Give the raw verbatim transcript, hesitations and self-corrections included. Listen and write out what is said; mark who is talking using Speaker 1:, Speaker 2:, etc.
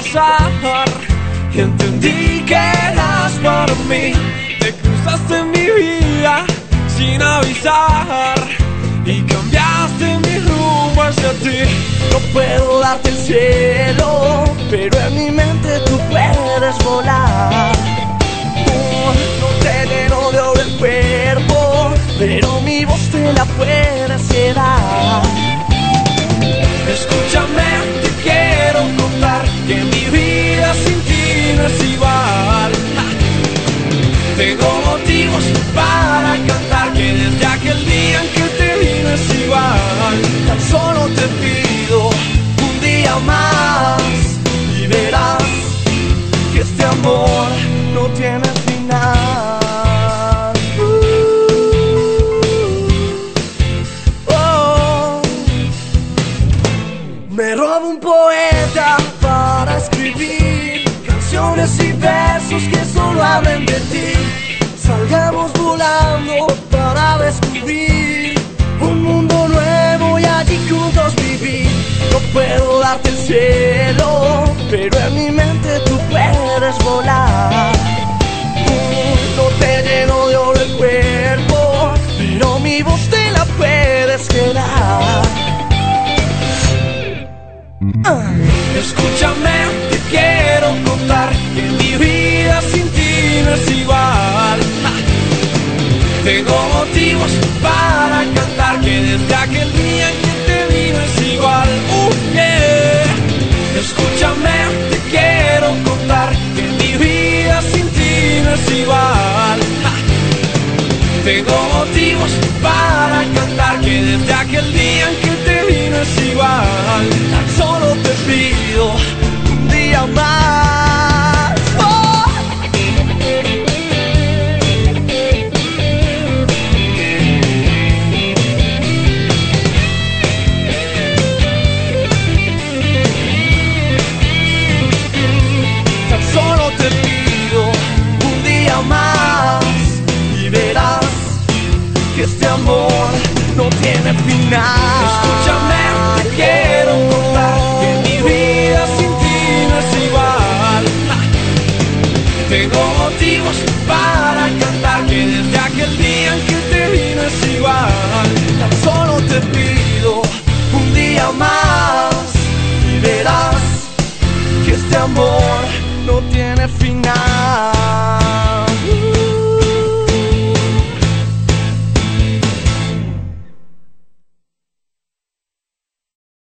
Speaker 1: pasar y entendí que eras para mí. Te cruzaste en mi vida sin avisar y cambiaste mi rumbo hacia ti.
Speaker 2: No puedo darte el cielo, pero en mi mente tú puedes volar. Oh, no te lleno de oro el cuerpo, pero mi voz te la puedes quedar.
Speaker 1: Escúchame, te quiero contar que mi vida sin ti no es igual. Tengo motivos para cantar que desde aquel día en que te vi no es igual.
Speaker 2: Tan solo te pido un día más y verás que este amor no tiene final. uh, oh. Me robo un poeta para escribir canciones y versos que solo hablen de ti. Salgamos volando para descubrir un mundo nuevo y allí juntos vivir. No puedo darte el cielo, pero en mi mente tú puedes volar. No te lleno de oro el cuerpo, pero mi voz te la puedes quedar.
Speaker 1: uh. Escúchame, te quiero contar que mi vida sin ti no es igual. Tengo motivos para cantar que desde aquel día en que te vi no es igual. Uh, yeah. Escúchame, te quiero contar que mi vida sin ti no es igual. Tengo motivos para cantar que desde aquel día en que te vi no es igual.
Speaker 2: Tan solo te pido un día más. Oh. Tan solo te pido un día más y verás que este amor no tiene final.